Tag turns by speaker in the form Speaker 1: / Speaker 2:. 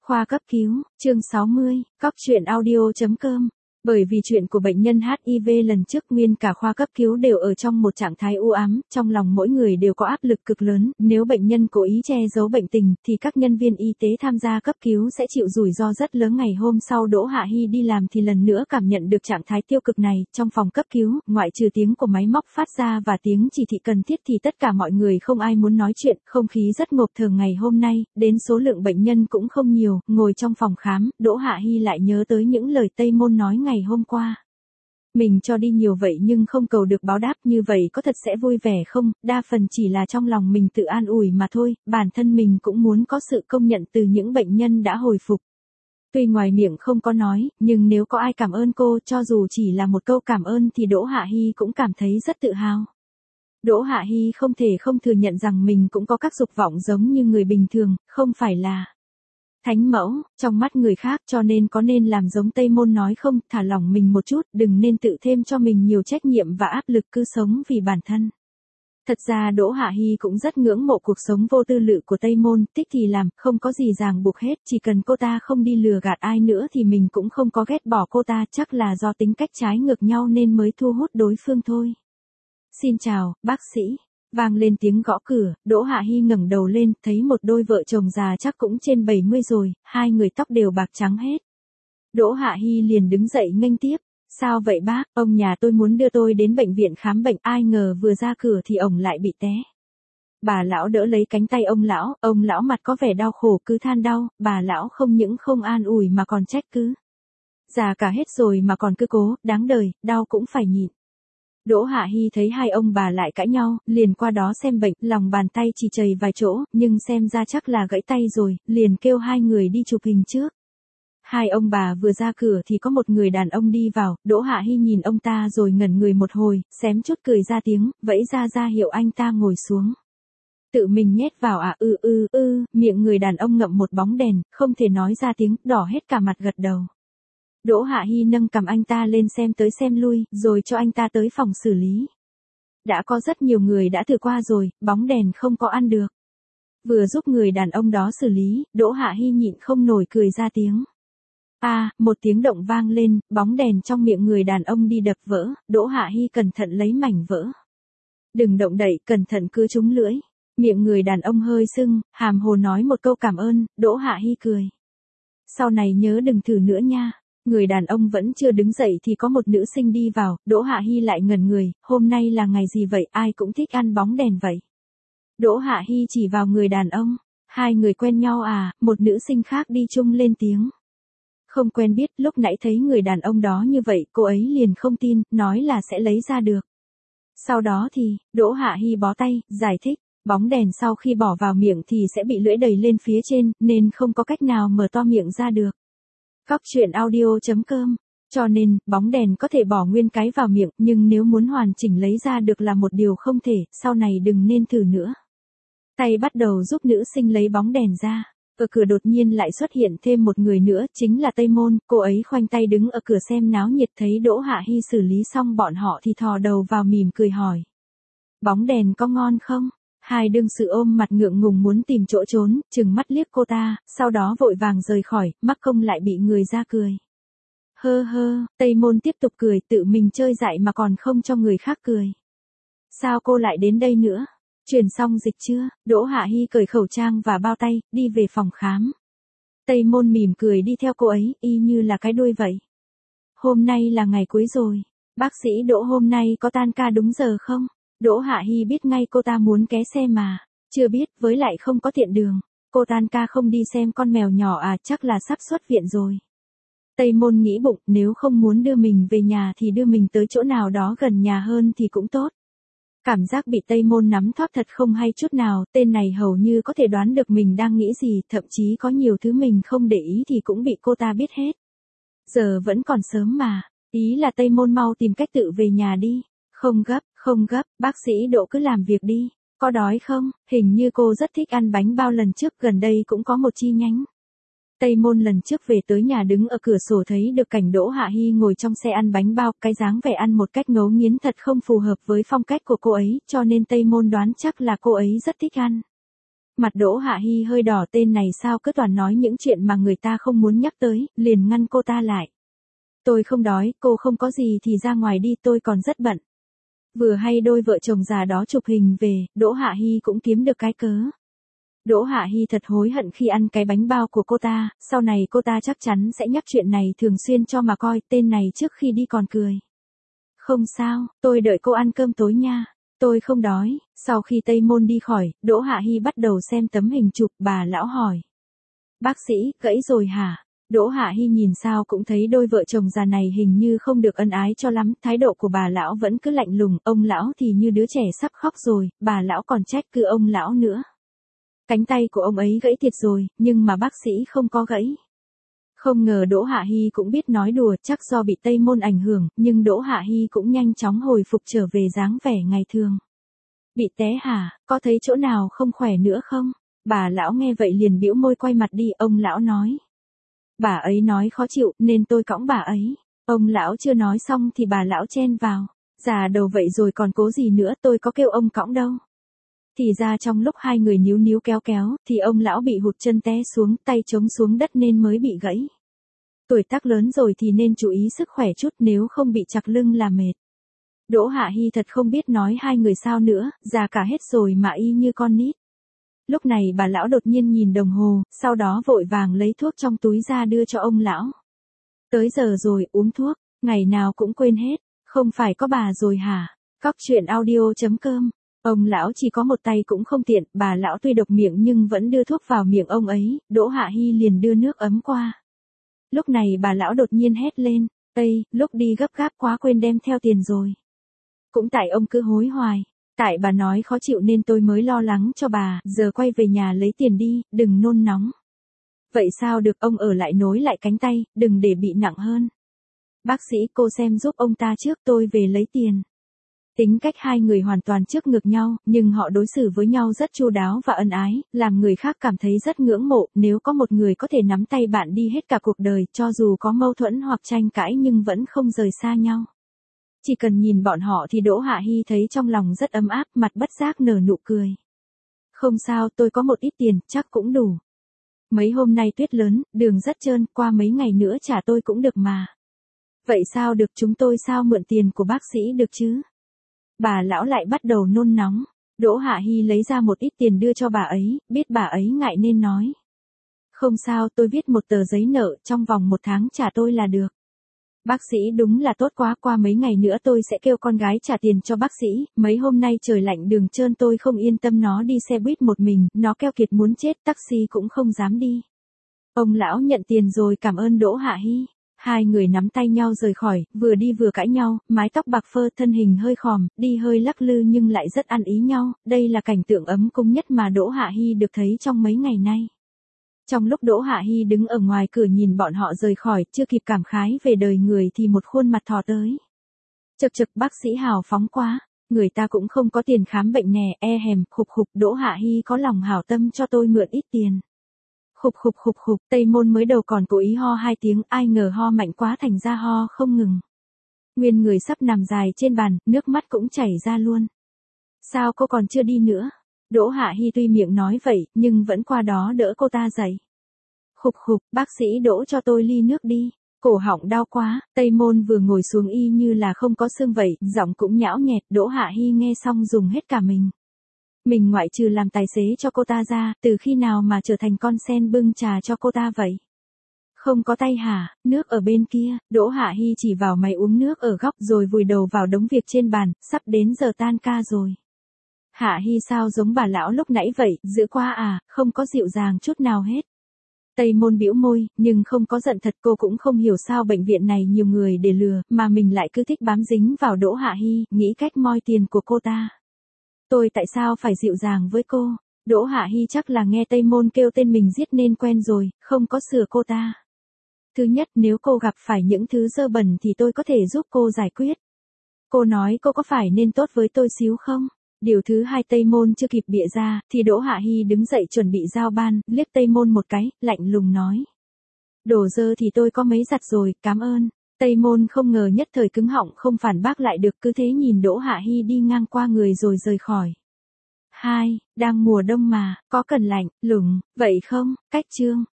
Speaker 1: Khoa cấp cứu, chương 60, cóc-truyện-audio.com. Bởi vì chuyện của bệnh nhân HIV lần trước nguyên cả khoa cấp cứu đều ở trong một trạng thái u ám, trong lòng mỗi người đều có áp lực cực lớn, nếu bệnh nhân cố ý che giấu bệnh tình, thì các nhân viên y tế tham gia cấp cứu sẽ chịu rủi ro rất lớn. Ngày hôm sau Đỗ Hạ Hi đi làm thì lần nữa cảm nhận được trạng thái tiêu cực này, trong phòng cấp cứu, ngoại trừ tiếng của máy móc phát ra và tiếng chỉ thị cần thiết thì tất cả mọi người không ai muốn nói chuyện, không khí rất ngộp thở. Ngày hôm nay, đến số lượng bệnh nhân cũng không nhiều, ngồi trong phòng khám, Đỗ Hạ Hi lại nhớ tới những lời Tây Môn nói ngày hôm qua. Mình cho đi nhiều vậy nhưng không cầu được báo đáp, như vậy có thật sẽ vui vẻ không? Đa phần chỉ là trong lòng mình tự an ủi mà thôi, bản thân mình cũng muốn có sự công nhận từ những bệnh nhân đã hồi phục. Tuy ngoài miệng không có nói, nhưng nếu có ai cảm ơn cô, cho dù chỉ là một câu cảm ơn thì Đỗ Hạ Hi cũng cảm thấy rất tự hào. Đỗ Hạ Hi không thể không thừa nhận rằng mình cũng có các dục vọng giống như người bình thường, không phải là thánh mẫu, trong mắt người khác, cho nên có nên làm giống Tây Môn nói không, thả lỏng mình một chút, đừng nên tự thêm cho mình nhiều trách nhiệm và áp lực, cứ sống vì bản thân. Thật ra Đỗ Hạ Hi cũng rất ngưỡng mộ cuộc sống vô tư lự của Tây Môn, thích thì làm, không có gì ràng buộc hết, chỉ cần cô ta không đi lừa gạt ai nữa thì mình cũng không có ghét bỏ cô ta, chắc là do tính cách trái ngược nhau nên mới thu hút đối phương thôi. Xin chào, bác sĩ. Vang lên tiếng gõ cửa, Đỗ Hạ Hi ngẩng đầu lên, thấy một đôi vợ chồng già chắc cũng trên 70 rồi, hai người tóc đều bạc trắng hết. Đỗ Hạ Hi liền đứng dậy nghênh tiếp. Sao vậy bác, ông nhà tôi muốn đưa tôi đến bệnh viện khám bệnh, ai ngờ vừa ra cửa thì ông lại bị té. Bà lão đỡ lấy cánh tay ông lão mặt có vẻ đau khổ cứ than đau, bà lão không những không an ủi mà còn trách cứ. Già cả hết rồi mà còn cứ cố, đáng đời, đau cũng phải nhịn. Đỗ Hạ Hi thấy hai ông bà lại cãi nhau, liền qua đó xem bệnh, lòng bàn tay chỉ chảy vài chỗ, nhưng xem ra chắc là gãy tay rồi, liền kêu hai người đi chụp hình trước. Hai ông bà vừa ra cửa thì có một người đàn ông đi vào, Đỗ Hạ Hi nhìn ông ta rồi ngẩn người một hồi, xém chút cười ra tiếng, vẫy ra hiệu anh ta ngồi xuống. Tự mình nhét vào à, miệng người đàn ông ngậm một bóng đèn, không thể nói ra tiếng, đỏ hết cả mặt gật đầu. Đỗ Hạ Hi nâng cầm anh ta lên xem tới xem lui, rồi cho anh ta tới phòng xử lý. Đã có rất nhiều người đã thử qua rồi, bóng đèn không có ăn được. Vừa giúp người đàn ông đó xử lý, Đỗ Hạ Hi nhịn không nổi cười ra tiếng. Một tiếng động vang lên, bóng đèn trong miệng người đàn ông đi đập vỡ, Đỗ Hạ Hi cẩn thận lấy mảnh vỡ. Đừng động đậy, cẩn thận cứ trúng lưỡi. Miệng người đàn ông hơi sưng, hàm hồ nói một câu cảm ơn, Đỗ Hạ Hi cười. Sau này nhớ đừng thử nữa nha. Người đàn ông vẫn chưa đứng dậy thì có một nữ sinh đi vào, Đỗ Hạ Hi lại ngẩn người, hôm nay là ngày gì vậy, ai cũng thích ăn bóng đèn vậy. Đỗ Hạ Hi chỉ vào người đàn ông, hai người quen nhau à, một nữ sinh khác đi chung lên tiếng. Không quen biết, lúc nãy thấy người đàn ông đó như vậy, cô ấy liền không tin, nói là sẽ lấy ra được. Sau đó thì, Đỗ Hạ Hi bó tay, giải thích, bóng đèn sau khi bỏ vào miệng thì sẽ bị lưỡi đầy lên phía trên, nên không có cách nào mở to miệng ra được. Cóc-truyện-audio.com. Cho nên, bóng đèn có thể bỏ nguyên cái vào miệng, nhưng nếu muốn hoàn chỉnh lấy ra được là một điều không thể, sau này đừng nên thử nữa. Tay bắt đầu giúp nữ sinh lấy bóng đèn ra. Ở cửa đột nhiên lại xuất hiện thêm một người nữa, chính là Tây Môn, cô ấy khoanh tay đứng ở cửa xem náo nhiệt, thấy Đỗ Hạ Hi xử lý xong bọn họ thì thò đầu vào mỉm cười hỏi. Bóng đèn có ngon không? Hai đương sự ôm mặt ngượng ngùng muốn tìm chỗ trốn, chừng mắt liếc cô ta, sau đó vội vàng rời khỏi, mắc công lại bị người ra cười. Tây Môn tiếp tục cười, tự mình chơi dại mà còn không cho người khác cười. Sao cô lại đến đây nữa? Truyền xong dịch chưa? Đỗ Hạ Hi cởi khẩu trang và bao tay, đi về phòng khám. Tây Môn mỉm cười đi theo cô ấy, y như là cái đuôi vậy. Hôm nay là ngày cuối rồi. Bác sĩ Đỗ hôm nay có tan ca đúng giờ không? Đỗ Hạ Hi biết ngay cô ta muốn ké xe mà. Chưa biết, với lại không có tiện đường. Cô tan ca không đi xem con mèo nhỏ à, chắc là sắp xuất viện rồi. Tây Môn nghĩ bụng, nếu không muốn đưa mình về nhà thì đưa mình tới chỗ nào đó gần nhà hơn thì cũng tốt. Cảm giác bị Tây Môn nắm thóp thật không hay chút nào, tên này hầu như có thể đoán được mình đang nghĩ gì, thậm chí có nhiều thứ mình không để ý thì cũng bị cô ta biết hết. Giờ vẫn còn sớm mà, ý là Tây Môn mau tìm cách tự về nhà đi. Không gấp, bác sĩ Đỗ cứ làm việc đi. Có đói không? Hình như cô rất thích ăn bánh bao, lần trước gần đây cũng có một chi nhánh. Tây Môn lần trước về tới nhà đứng ở cửa sổ thấy được cảnh Đỗ Hạ Hi ngồi trong xe ăn bánh bao, cái dáng vẻ ăn một cách ngấu nghiến thật không phù hợp với phong cách của cô ấy, cho nên Tây Môn đoán chắc là cô ấy rất thích ăn. Mặt Đỗ Hạ Hi hơi đỏ, tên này sao cứ toàn nói những chuyện mà người ta không muốn nhắc tới, liền ngăn cô ta lại. Tôi không đói, cô không có gì thì ra ngoài đi, tôi còn rất bận. Vừa hay đôi vợ chồng già đó chụp hình về, Đỗ Hạ Hi cũng kiếm được cái cớ. Đỗ Hạ Hi thật hối hận khi ăn cái bánh bao của cô ta, sau này cô ta chắc chắn sẽ nhắc chuyện này thường xuyên cho mà coi, tên này trước khi đi còn cười. Không sao, tôi đợi cô ăn cơm tối nha. Tôi không đói. Sau khi Tây Môn đi khỏi, Đỗ Hạ Hi bắt đầu xem tấm hình chụp, bà lão hỏi. Bác sĩ, gãy rồi hả? Đỗ Hạ Hi nhìn sao cũng thấy đôi vợ chồng già này hình như không được ân ái cho lắm, thái độ của bà lão vẫn cứ lạnh lùng, ông lão thì như đứa trẻ sắp khóc rồi, bà lão còn trách cứ ông lão nữa. Cánh tay của ông ấy gãy thiệt rồi, nhưng mà bác sĩ không có gãy. Không ngờ Đỗ Hạ Hi cũng biết nói đùa, chắc do bị Tây Môn ảnh hưởng, nhưng Đỗ Hạ Hi cũng nhanh chóng hồi phục trở về dáng vẻ ngày thường. Bị té hả, có thấy chỗ nào không khỏe nữa không? Bà lão nghe vậy liền bĩu môi quay mặt đi, ông lão nói. Bà ấy nói khó chịu, nên tôi cõng bà ấy. Ông lão chưa nói xong thì bà lão chen vào. Già đầu vậy rồi còn cố gì nữa, tôi có kêu ông cõng đâu. Thì ra trong lúc hai người níu níu kéo kéo, thì ông lão bị hụt chân té xuống, tay chống xuống đất nên mới bị gãy. Tuổi tác lớn rồi thì nên chú ý sức khỏe chút, nếu không bị chặt lưng là mệt. Đỗ Hạ Hi thật không biết nói hai người sao nữa, già cả hết rồi mà y như con nít. Lúc này bà lão đột nhiên nhìn đồng hồ, sau đó vội vàng lấy thuốc trong túi ra đưa cho ông lão. Tới giờ rồi, uống thuốc, ngày nào cũng quên hết, không phải có bà rồi hả? Cóc truyện audio.com. Ông lão chỉ có một tay cũng không tiện, bà lão tuy độc miệng nhưng vẫn đưa thuốc vào miệng ông ấy, Đỗ Hạ Hi liền đưa nước ấm qua. Lúc này bà lão đột nhiên hét lên, Ây, lúc đi gấp gáp quá quên đem theo tiền rồi. Cũng tại ông cứ hối hoài, tại bà nói khó chịu nên tôi mới lo lắng cho bà, giờ quay về nhà lấy tiền đi, đừng nôn nóng. Vậy sao được, ông ở lại nối lại cánh tay, đừng để bị nặng hơn. Bác sĩ, cô xem giúp ông ta trước, tôi về lấy tiền. Tính cách hai người hoàn toàn trước ngược nhau, nhưng họ đối xử với nhau rất chu đáo và ân ái, làm người khác cảm thấy rất ngưỡng mộ, nếu có một người có thể nắm tay bạn đi hết cả cuộc đời, cho dù có mâu thuẫn hoặc tranh cãi nhưng vẫn không rời xa nhau. Chỉ cần nhìn bọn họ thì Đỗ Hạ Hi thấy trong lòng rất ấm áp, mặt bất giác nở nụ cười. Không sao, tôi có một ít tiền, chắc cũng đủ. Mấy hôm nay tuyết lớn, đường rất trơn, qua mấy ngày nữa trả tôi cũng được mà. Vậy sao được, chúng tôi sao mượn tiền của bác sĩ được chứ? Bà lão lại bắt đầu nôn nóng. Đỗ Hạ Hi lấy ra một ít tiền đưa cho bà ấy, biết bà ấy ngại nên nói. Không sao, tôi viết một tờ giấy nợ, trong vòng 1 tháng trả tôi là được. Bác sĩ đúng là tốt quá, qua mấy ngày nữa tôi sẽ kêu con gái trả tiền cho bác sĩ, mấy hôm nay trời lạnh đường trơn tôi không yên tâm nó đi xe buýt một mình, nó keo kiệt muốn chết, taxi cũng không dám đi. Ông lão nhận tiền rồi cảm ơn Đỗ Hạ Hi. Hai người nắm tay nhau rời khỏi, vừa đi vừa cãi nhau, mái tóc bạc phơ, thân hình hơi khòm, đi hơi lắc lư nhưng lại rất ăn ý nhau, đây là cảnh tượng ấm cúng nhất mà Đỗ Hạ Hi được thấy trong mấy ngày nay. Trong lúc Đỗ Hạ Hi đứng ở ngoài cửa nhìn bọn họ rời khỏi, chưa kịp cảm khái về đời người thì một khuôn mặt thò tới. Chậc chậc, bác sĩ hào phóng quá, người ta cũng không có tiền khám bệnh nè, e hèm, khục khục, Đỗ Hạ Hi có lòng hảo tâm cho tôi mượn ít tiền. Khục khục khục khục, Tây Môn mới đầu còn cố ý ho 2 tiếng, ai ngờ ho mạnh quá thành ra ho không ngừng. Nguyên người sắp nằm dài trên bàn, nước mắt cũng chảy ra luôn. Sao cô còn chưa đi nữa? Đỗ Hạ Hi tuy miệng nói vậy, nhưng vẫn qua đó đỡ cô ta dậy. Khục khục, bác sĩ đỗ cho tôi ly nước đi. Cổ họng đau quá, Tây Môn vừa ngồi xuống y như là không có xương vậy, giọng cũng nhão nhẹt, Đỗ Hạ Hi nghe xong dùng hết cả mình. Mình ngoại trừ làm tài xế cho cô ta ra, từ khi nào mà trở thành con sen bưng trà cho cô ta vậy? Không có tay hả? Nước ở bên kia, Đỗ Hạ Hi chỉ vào máy uống nước ở góc rồi vùi đầu vào đống việc trên bàn, sắp đến giờ tan ca rồi. Hạ Hi sao giống bà lão lúc nãy vậy, dữ quá à, không có dịu dàng chút nào hết. Tây Môn bĩu môi, nhưng không có giận thật, cô cũng không hiểu sao bệnh viện này nhiều người để lừa, mà mình lại cứ thích bám dính vào Đỗ Hạ Hi, nghĩ cách moi tiền của cô ta. Tôi tại sao phải dịu dàng với cô? Đỗ Hạ Hi chắc là nghe Tây Môn kêu tên mình giết nên quen rồi, không có sửa cô ta. Thứ nhất, nếu cô gặp phải những thứ dơ bẩn thì tôi có thể giúp cô giải quyết. Cô nói cô có phải nên tốt với tôi xíu không? Điều thứ hai, Tây Môn chưa kịp bịa ra, thì Đỗ Hạ Hi đứng dậy chuẩn bị giao ban, liếc Tây Môn một cái, lạnh lùng nói. Đồ dơ thì tôi có mấy giặt rồi, cảm ơn. Tây Môn không ngờ nhất thời cứng họng không phản bác lại được, cứ thế nhìn Đỗ Hạ Hi đi ngang qua người rồi rời khỏi. 2. Đang mùa đông mà, có cần lạnh, lùng, vậy không? Cách chương